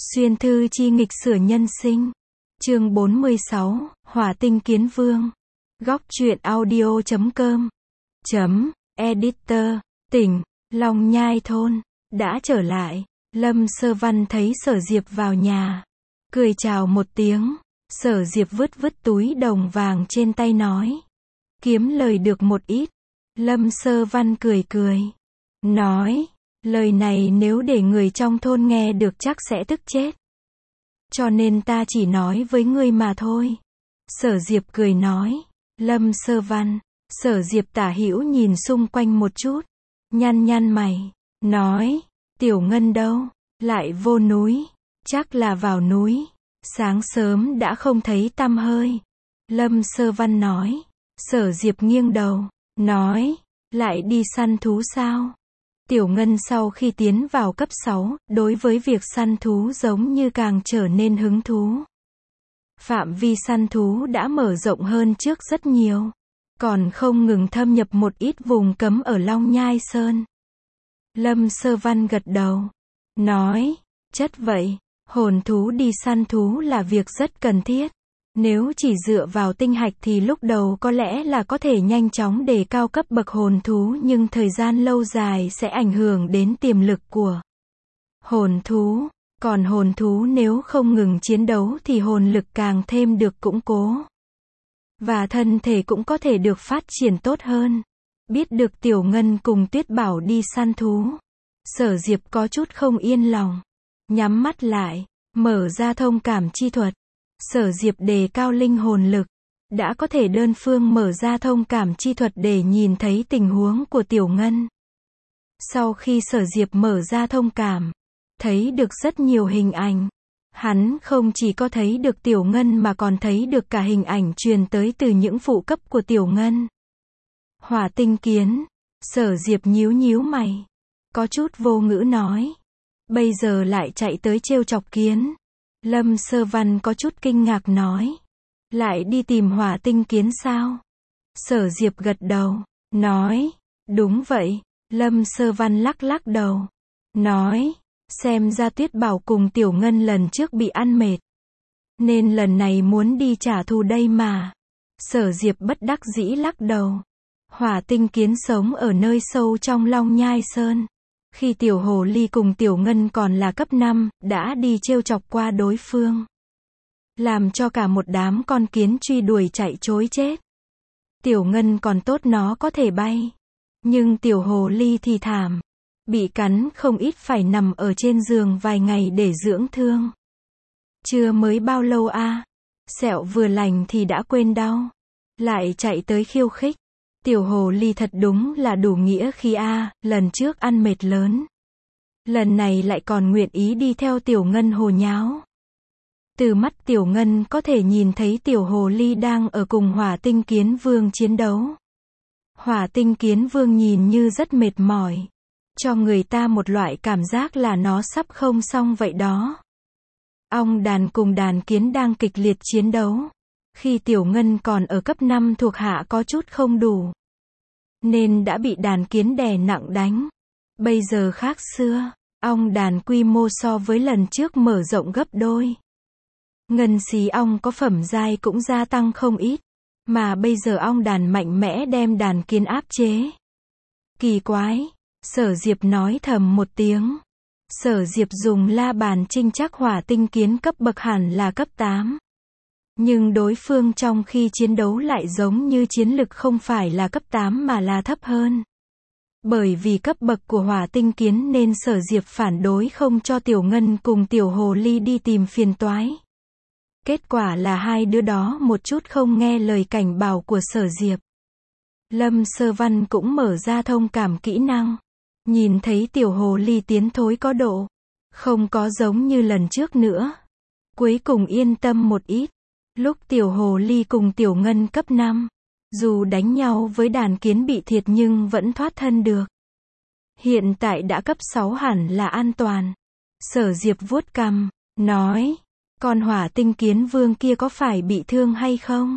Xuyên thư chi nghịch sửa nhân sinh. Chương 46, Hỏa tinh kiến vương. Góc truyện audio.com. Editor, tỉnh, Long Nhai thôn, đã trở lại. Lâm Sơ Văn thấy Sở Diệp vào nhà, cười chào một tiếng. Sở Diệp vứt túi đồng vàng trên tay nói, kiếm lời được một ít. Lâm Sơ Văn cười, nói, lời này nếu để người trong thôn nghe được chắc sẽ tức chết. Cho nên ta chỉ nói với ngươi mà thôi. Sở Diệp cười nói. Lâm Sơ Văn, Sở Diệp tả hữu nhìn xung quanh một chút, nhăn mày, nói, Tiểu Ngân đâu, lại vô núi, chắc là vào núi, sáng sớm đã không thấy tăm hơi. Lâm Sơ Văn nói. Sở Diệp nghiêng đầu, nói, lại đi săn thú sao? Tiểu Ngân sau khi tiến vào cấp 6, đối với việc săn thú giống như càng trở nên hứng thú. Phạm vi săn thú đã mở rộng hơn trước rất nhiều, còn không ngừng thâm nhập một ít vùng cấm ở Long Nhai Sơn. Lâm Sơ Văn gật đầu, nói, chất vậy, hồn thú đi săn thú là việc rất cần thiết. Nếu chỉ dựa vào tinh hạch thì lúc đầu có lẽ là có thể nhanh chóng đề cao cấp bậc hồn thú, nhưng thời gian lâu dài sẽ ảnh hưởng đến tiềm lực của hồn thú. Còn hồn thú nếu không ngừng chiến đấu thì hồn lực càng thêm được củng cố, và thân thể cũng có thể được phát triển tốt hơn. Biết được Tiểu Ngân cùng Tuyết Bảo đi săn thú, Sở Diệp có chút không yên lòng. Nhắm mắt lại, mở ra thông cảm chi thuật. Sở Diệp đề cao linh hồn lực, đã có thể đơn phương mở ra thông cảm chi thuật để nhìn thấy tình huống của Tiểu Ngân. Sau khi Sở Diệp mở ra thông cảm, thấy được rất nhiều hình ảnh. Hắn không chỉ có thấy được Tiểu Ngân mà còn thấy được cả hình ảnh truyền tới từ những phụ cấp của Tiểu Ngân. Hỏa tinh kiến. Sở Diệp nhíu mày, có chút vô ngữ nói, bây giờ lại chạy tới trêu chọc kiến. Lâm Sơ Văn có chút kinh ngạc nói, lại đi tìm hỏa tinh kiến sao? Sở Diệp gật đầu, nói, đúng vậy. Lâm Sơ Văn lắc đầu, nói, xem ra Tuyết Bảo cùng Tiểu Ngân lần trước bị ăn mệt, nên lần này muốn đi trả thù đây mà. Sở Diệp bất đắc dĩ lắc đầu. Hỏa tinh kiến sống ở nơi sâu trong Long Nhai Sơn. Khi Tiểu Hồ Ly cùng Tiểu Ngân còn là cấp 5, đã đi trêu chọc qua đối phương, làm cho cả một đám con kiến truy đuổi chạy trối chết. Tiểu Ngân còn tốt nó có thể bay, nhưng Tiểu Hồ Ly thì thảm, bị cắn không ít phải nằm ở trên giường vài ngày để dưỡng thương. Chưa mới bao lâu sẹo vừa lành thì đã quên đau, lại chạy tới khiêu khích. Tiểu Hồ Ly thật đúng là đủ nghĩa khí lần trước ăn mệt lớn, lần này lại còn nguyện ý đi theo Tiểu Ngân hồ nháo. Từ mắt Tiểu Ngân có thể nhìn thấy Tiểu Hồ Ly đang ở cùng Hỏa tinh kiến vương chiến đấu. Hỏa tinh kiến vương nhìn như rất mệt mỏi, cho người ta một loại cảm giác là nó sắp không xong vậy đó. Ong đàn cùng đàn kiến đang kịch liệt chiến đấu. Khi Tiểu Ngân còn ở cấp 5 thuộc hạ có chút không đủ, nên đã bị đàn kiến đè nặng đánh. Bây giờ khác xưa, ong đàn quy mô so với lần trước mở rộng gấp đôi. Ngân xí ong có phẩm giai cũng gia tăng không ít, mà bây giờ ong đàn mạnh mẽ đem đàn kiến áp chế. Kỳ quái, Sở Diệp nói thầm một tiếng. Sở Diệp dùng la bàn trinh chắc hỏa tinh kiến cấp bậc hẳn là cấp 8. Nhưng đối phương trong khi chiến đấu lại giống như chiến lực không phải là cấp 8 mà là thấp hơn. Bởi vì cấp bậc của hỏa tinh kiến nên Sở Diệp phản đối không cho Tiểu Ngân cùng Tiểu Hồ Ly đi tìm phiền toái. Kết quả là hai đứa đó một chút không nghe lời cảnh bảo của Sở Diệp. Lâm Sơ Văn cũng mở ra thông cảm kỹ năng, nhìn thấy Tiểu Hồ Ly tiến thối có độ, không có giống như lần trước nữa. Cuối cùng yên tâm một ít. Lúc Tiểu Hồ Ly cùng Tiểu Ngân cấp 5, dù đánh nhau với đàn kiến bị thiệt nhưng vẫn thoát thân được. Hiện tại đã cấp 6 hẳn là an toàn. Sở Diệp vuốt cằm, nói, con hỏa tinh kiến vương kia có phải bị thương hay không?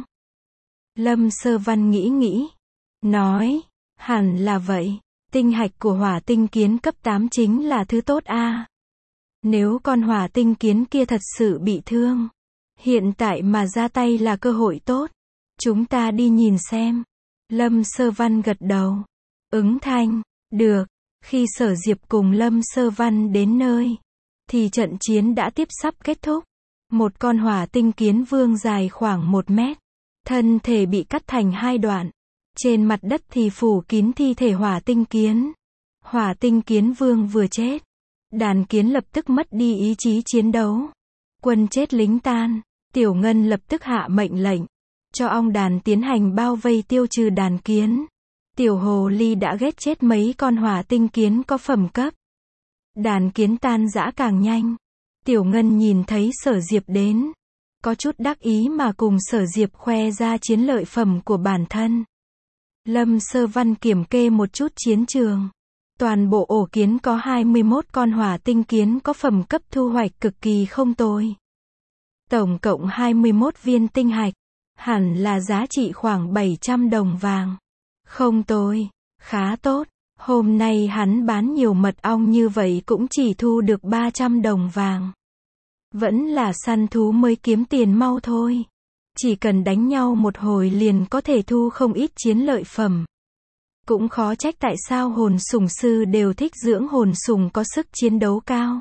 Lâm Sơ Văn nghĩ, nói, hẳn là vậy. Tinh hạch của hỏa tinh kiến cấp 8 chính là thứ tốt Nếu con hỏa tinh kiến kia thật sự bị thương, hiện tại mà ra tay là cơ hội tốt. Chúng ta đi nhìn xem. Lâm Sơ Văn gật đầu. Ứng thanh, được. Khi Sở Diệp cùng Lâm Sơ Văn đến nơi, thì trận chiến đã tiếp sắp kết thúc. Một con hỏa tinh kiến vương dài khoảng 1 mét. Thân thể bị cắt thành 2 đoạn. Trên mặt đất thì phủ kín thi thể hỏa tinh kiến. Hỏa tinh kiến vương vừa chết, đàn kiến lập tức mất đi ý chí chiến đấu. Quân chết lính tan, Tiểu Ngân lập tức hạ mệnh lệnh, cho ong đàn tiến hành bao vây tiêu trừ đàn kiến. Tiểu hồ ly đã ghét chết mấy con hỏa tinh kiến có phẩm cấp. Đàn kiến tan rã càng nhanh. Tiểu Ngân nhìn thấy Sở Diệp đến, có chút đắc ý mà cùng Sở Diệp khoe ra chiến lợi phẩm của bản thân. Lâm Sơ Văn kiểm kê một chút chiến trường. Toàn bộ ổ kiến có 21 con hỏa tinh kiến có phẩm cấp thu hoạch cực kỳ không tồi. Tổng cộng 21 viên tinh hạch, hẳn là giá trị khoảng 700 đồng vàng. Không tồi, khá tốt. Hôm nay hắn bán nhiều mật ong như vậy cũng chỉ thu được 300 đồng vàng. Vẫn là săn thú mới kiếm tiền mau thôi. Chỉ cần đánh nhau một hồi liền có thể thu không ít chiến lợi phẩm. Cũng khó trách tại sao hồn sủng sư đều thích dưỡng hồn sủng có sức chiến đấu cao.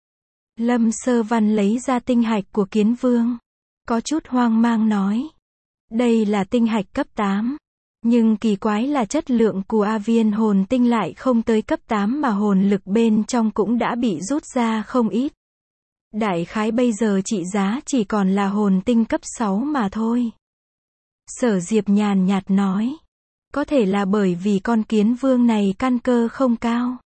Lâm Sơ Văn lấy ra tinh hạch của kiến vương. Có chút hoang mang nói. Đây là tinh hạch cấp 8. Nhưng kỳ quái là chất lượng của A viên hồn tinh lại không tới cấp 8 mà hồn lực bên trong cũng đã bị rút ra không ít. Đại khái bây giờ trị giá chỉ còn là hồn tinh cấp 6 mà thôi. Sở Diệp nhàn nhạt nói. Có thể là bởi vì con kiến vương này căn cơ không cao.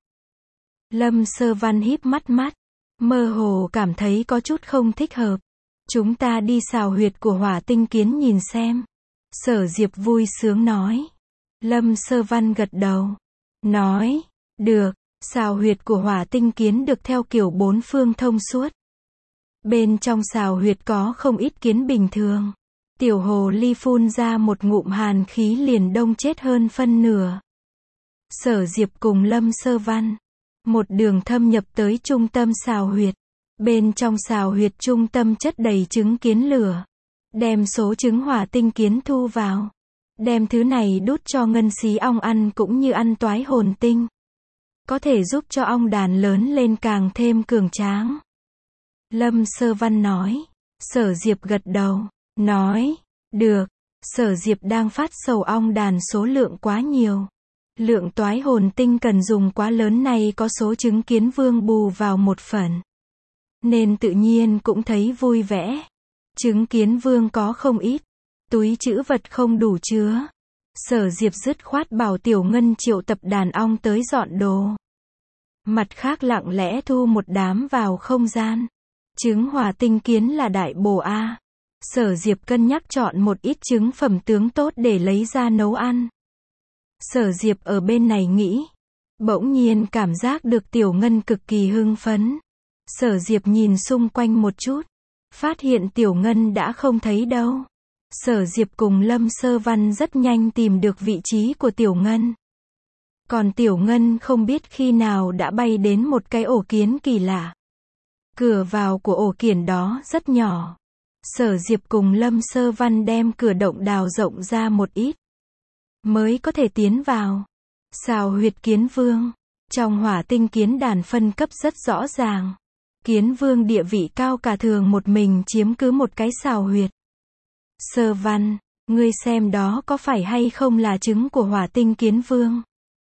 Lâm Sơ Văn híp mắt, mơ hồ cảm thấy có chút không thích hợp. Chúng ta đi xào huyệt của hỏa tinh kiến nhìn xem. Sở Diệp vui sướng nói. Lâm Sơ Văn gật đầu. Nói, được, xào huyệt của hỏa tinh kiến được theo kiểu 4 phương thông suốt. Bên trong xào huyệt có không ít kiến bình thường. Tiểu hồ ly phun ra một ngụm hàn khí liền đông chết hơn phân nửa. Sở Diệp cùng Lâm Sơ Văn, một đường thâm nhập tới trung tâm xào huyệt. Bên trong xào huyệt trung tâm chất đầy trứng kiến lửa. Đem số trứng hỏa tinh kiến thu vào. Đem thứ này đút cho ngân xí ong ăn cũng như ăn toái hồn tinh. Có thể giúp cho ong đàn lớn lên càng thêm cường tráng. Lâm Sơ Văn nói. Sở Diệp gật đầu. Nói, được. Sở Diệp đang phát sầu ong đàn số lượng quá nhiều. Lượng toái hồn tinh cần dùng quá lớn này có số trứng kiến vương bù vào một phần. Nên tự nhiên cũng thấy vui vẻ. Trứng kiến vương có không ít. Túi trữ vật không đủ chứa. Sở Diệp dứt khoát bảo Tiểu Ngân triệu tập đàn ong tới dọn đồ. Mặt khác lặng lẽ thu một đám vào không gian. Trứng hỏa tinh kiến là đại bổ A. Sở Diệp cân nhắc chọn một ít trứng phẩm tướng tốt để lấy ra nấu ăn. Sở Diệp ở bên này nghĩ. Bỗng nhiên cảm giác được Tiểu Ngân cực kỳ hưng phấn. Sở Diệp nhìn xung quanh một chút. Phát hiện Tiểu Ngân đã không thấy đâu. Sở Diệp cùng Lâm Sơ Văn rất nhanh tìm được vị trí của Tiểu Ngân. Còn Tiểu Ngân không biết khi nào đã bay đến một cái ổ kiến kỳ lạ. Cửa vào của ổ kiến đó rất nhỏ. Sở Diệp cùng Lâm Sơ Văn đem cửa động đào rộng ra một ít. Mới có thể tiến vào. Xào huyệt kiến vương. Trong hỏa tinh kiến đàn phân cấp rất rõ ràng. Kiến vương địa vị cao cả thường một mình chiếm cứ một cái xào huyệt. Sơ Văn, ngươi xem đó có phải hay không là trứng của hỏa tinh kiến vương.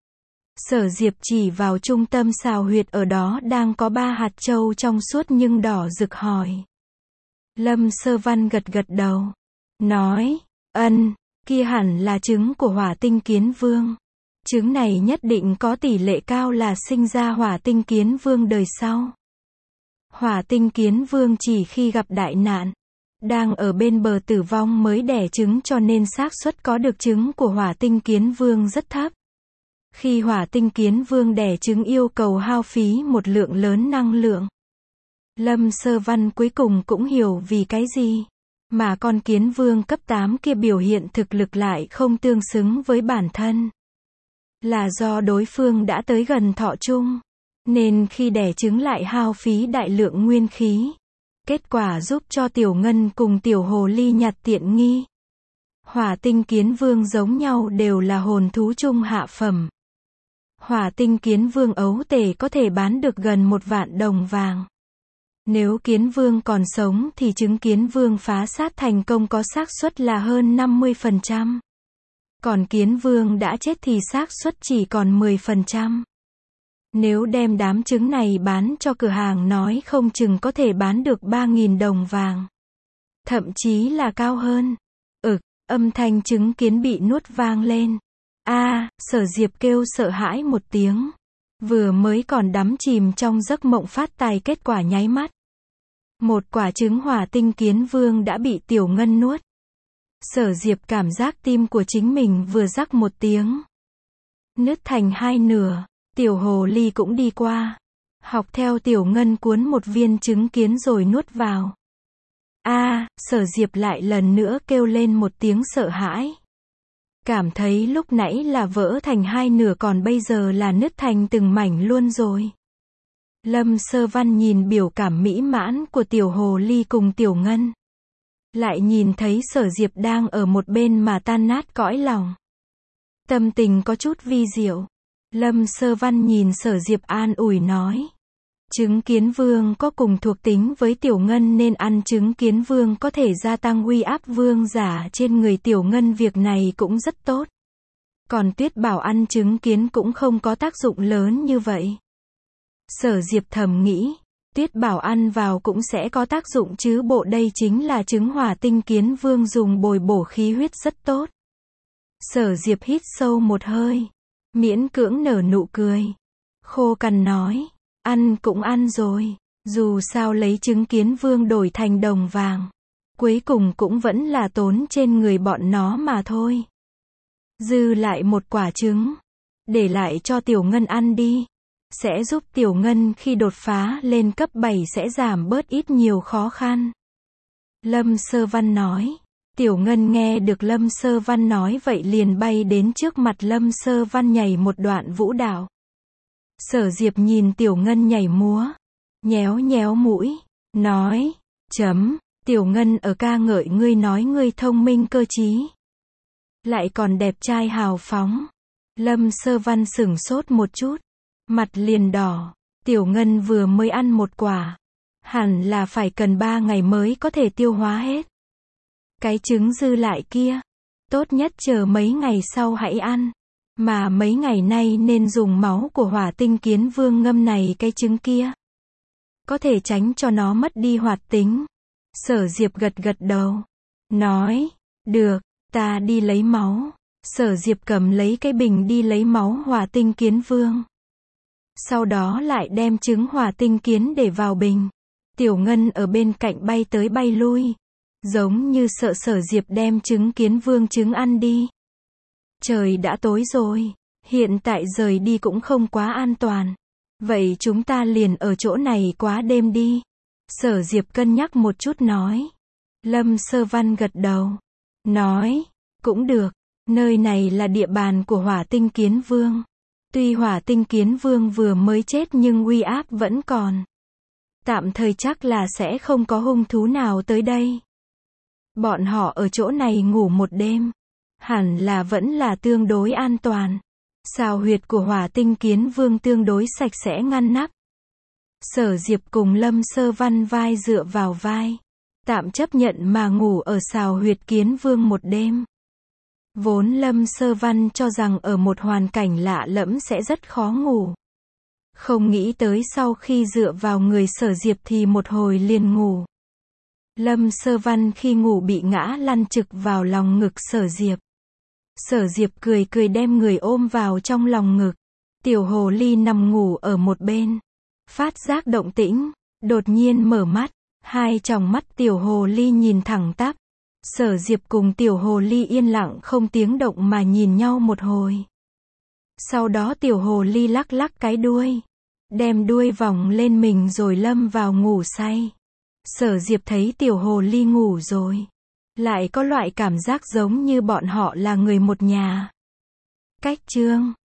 Sở Diệp chỉ vào trung tâm xào huyệt ở đó đang có 3 hạt châu trong suốt nhưng đỏ rực hỏi. Lâm Sơ Văn gật gật đầu. Nói, kia hẳn là trứng của hỏa tinh kiến vương. Trứng này nhất định có tỷ lệ cao là sinh ra hỏa tinh kiến vương đời sau. Hỏa tinh kiến vương chỉ khi gặp đại nạn, đang ở bên bờ tử vong mới đẻ trứng cho nên xác suất có được trứng của hỏa tinh kiến vương rất thấp. Khi hỏa tinh kiến vương đẻ trứng yêu cầu hao phí một lượng lớn năng lượng. Lâm Sơ Văn cuối cùng cũng hiểu vì cái gì mà con kiến vương cấp 8 kia biểu hiện thực lực lại không tương xứng với bản thân. Là do đối phương đã tới gần thọ chung. Nên khi đẻ trứng lại hao phí đại lượng nguyên khí. Kết quả giúp cho Tiểu Ngân cùng Tiểu Hồ Ly nhặt tiện nghi. Hỏa tinh kiến vương giống nhau đều là hồn thú trung hạ phẩm. Hỏa tinh kiến vương ấu tể có thể bán được gần 1 vạn đồng vàng. Nếu kiến vương còn sống thì trứng kiến vương phá sát thành công có xác suất là hơn 50%. Còn kiến vương đã chết thì xác suất chỉ còn 10%. Nếu đem đám trứng này bán cho cửa hàng nói không chừng có thể bán được 3.000 đồng vàng. Thậm chí là cao hơn. Âm thanh trứng kiến bị nuốt vang lên. Sở Diệp kêu sợ hãi một tiếng. Vừa mới còn đắm chìm trong giấc mộng phát tài kết quả nháy mắt. Một quả trứng hỏa tinh kiến vương đã bị Tiểu Ngân nuốt. Sở Diệp cảm giác tim của chính mình vừa rắc một tiếng. Nứt thành 2 nửa. Tiểu Hồ Ly cũng đi qua. Học theo Tiểu Ngân cuốn một viên trứng kiến rồi nuốt vào. Sở Diệp lại lần nữa kêu lên một tiếng sợ hãi. Cảm thấy lúc nãy là vỡ thành 2 nửa còn bây giờ là nứt thành từng mảnh luôn rồi. Lâm Sơ Văn nhìn biểu cảm mỹ mãn của Tiểu Hồ Ly cùng Tiểu Ngân. Lại nhìn thấy Sở Diệp đang ở một bên mà tan nát cõi lòng. Tâm tình có chút vi diệu. Lâm Sơ Văn nhìn Sở Diệp an ủi nói. Trứng kiến vương có cùng thuộc tính với Tiểu Ngân nên ăn trứng kiến vương có thể gia tăng uy áp vương giả trên người Tiểu Ngân, việc này cũng rất tốt. Còn Tuyết Bảo ăn trứng kiến cũng không có tác dụng lớn như vậy. Sở Diệp thầm nghĩ, Tuyết Bảo ăn vào cũng sẽ có tác dụng chứ bộ, đây chính là trứng hỏa tinh kiến vương dùng bồi bổ khí huyết rất tốt. Sở Diệp hít sâu một hơi, miễn cưỡng nở nụ cười. Khô cằn nói. Ăn cũng ăn rồi, dù sao lấy trứng kiến vương đổi thành đồng vàng. Cuối cùng cũng vẫn là tốn trên người bọn nó mà thôi. Dư lại một quả trứng. Để lại cho Tiểu Ngân ăn đi. Sẽ giúp Tiểu Ngân khi đột phá lên cấp 7 sẽ giảm bớt ít nhiều khó khăn. Lâm Sơ Văn nói. Tiểu Ngân nghe được Lâm Sơ Văn nói vậy liền bay đến trước mặt Lâm Sơ Văn nhảy một đoạn vũ đạo. Sở Diệp nhìn Tiểu Ngân nhảy múa, nhéo nhéo mũi, nói, Tiểu Ngân ở ca ngợi ngươi, nói ngươi thông minh cơ trí. Lại còn đẹp trai hào phóng. Lâm Sơ Văn sửng sốt một chút, mặt liền đỏ. Tiểu Ngân vừa mới ăn một quả, hẳn là phải cần 3 ngày mới có thể tiêu hóa hết. Cái trứng dư lại kia, tốt nhất chờ mấy ngày sau hãy ăn. Mà mấy ngày nay nên dùng máu của hỏa tinh kiến vương ngâm này cái trứng kia. Có thể tránh cho nó mất đi hoạt tính. Sở Diệp gật gật đầu. Nói, được, ta đi lấy máu. Sở Diệp cầm lấy cái bình đi lấy máu hỏa tinh kiến vương. Sau đó lại đem trứng hỏa tinh kiến để vào bình. Tiểu Ngân ở bên cạnh bay tới bay lui. Giống như sợ Sở Diệp đem trứng kiến vương trứng ăn đi. Trời đã tối rồi, hiện tại rời đi cũng không quá an toàn. Vậy chúng ta liền ở chỗ này quá đêm đi. Sở Diệp cân nhắc một chút nói. Lâm Sơ Văn gật đầu. Nói, cũng được, nơi này là địa bàn của hỏa tinh kiến vương. Tuy hỏa tinh kiến vương vừa mới chết nhưng uy áp vẫn còn. Tạm thời chắc là sẽ không có hung thú nào tới đây. Bọn họ ở chỗ này ngủ một đêm. Hẳn là vẫn là tương đối an toàn. Xào huyệt của hỏa tinh kiến vương tương đối sạch sẽ ngăn nắp. Sở Diệp cùng Lâm Sơ Văn vai dựa vào vai. Tạm chấp nhận mà ngủ ở xào huyệt kiến vương một đêm. Vốn Lâm Sơ Văn cho rằng ở một hoàn cảnh lạ lẫm sẽ rất khó ngủ. Không nghĩ tới sau khi dựa vào người Sở Diệp thì một hồi liền ngủ. Lâm Sơ Văn khi ngủ bị ngã lăn trực vào lòng ngực Sở Diệp. Sở Diệp cười cười đem người ôm vào trong lòng ngực. Tiểu Hồ Ly nằm ngủ ở một bên. Phát giác động tĩnh, đột nhiên mở mắt. Hai tròng mắt Tiểu Hồ Ly nhìn thẳng tắp. Sở Diệp cùng Tiểu Hồ Ly yên lặng không tiếng động mà nhìn nhau một hồi. Sau đó Tiểu Hồ Ly lắc lắc cái đuôi. Đem đuôi vòng lên mình rồi lâm vào ngủ say. Sở Diệp thấy Tiểu Hồ Ly ngủ rồi. Lại có loại cảm giác giống như bọn họ là người một nhà. Cách chương